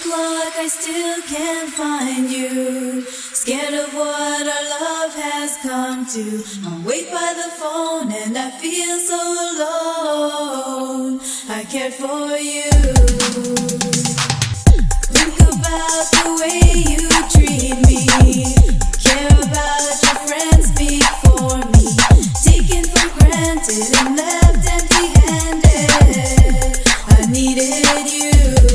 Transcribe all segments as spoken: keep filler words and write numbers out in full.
clock, I still can't find you. Scared of what our love has come to. I wait by the phone and I feel so alone. I cared for you. Think about the way you treat me. Care about your friends before me. Taken for granted and left empty-handed. I needed you.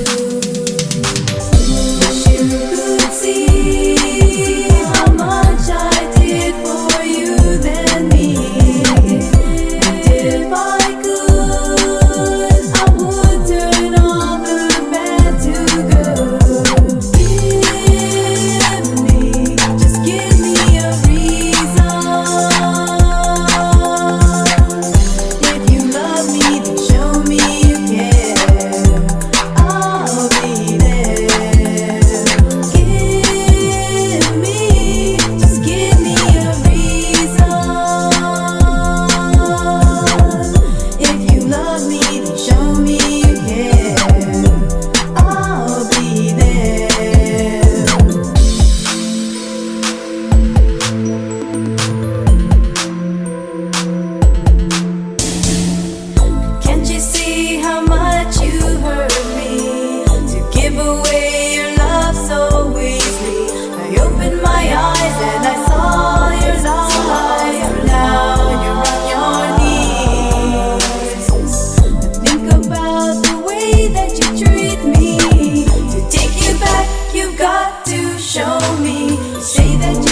Wish you could see how much I did for you then me. And if I could, I would turn all the bad to good. Give me, just give me a reason. If you love me, then show me you care. I'll be there. Give me, just give me a reason. If you love me, then show me you care. I'll be there. Can't you see how much you hurt me? To give away your love so easily. I opened my eyes and I saw your lies. Now you're on your knees. Think about the way that you treat me. To take you back, you've got to show me. Say that you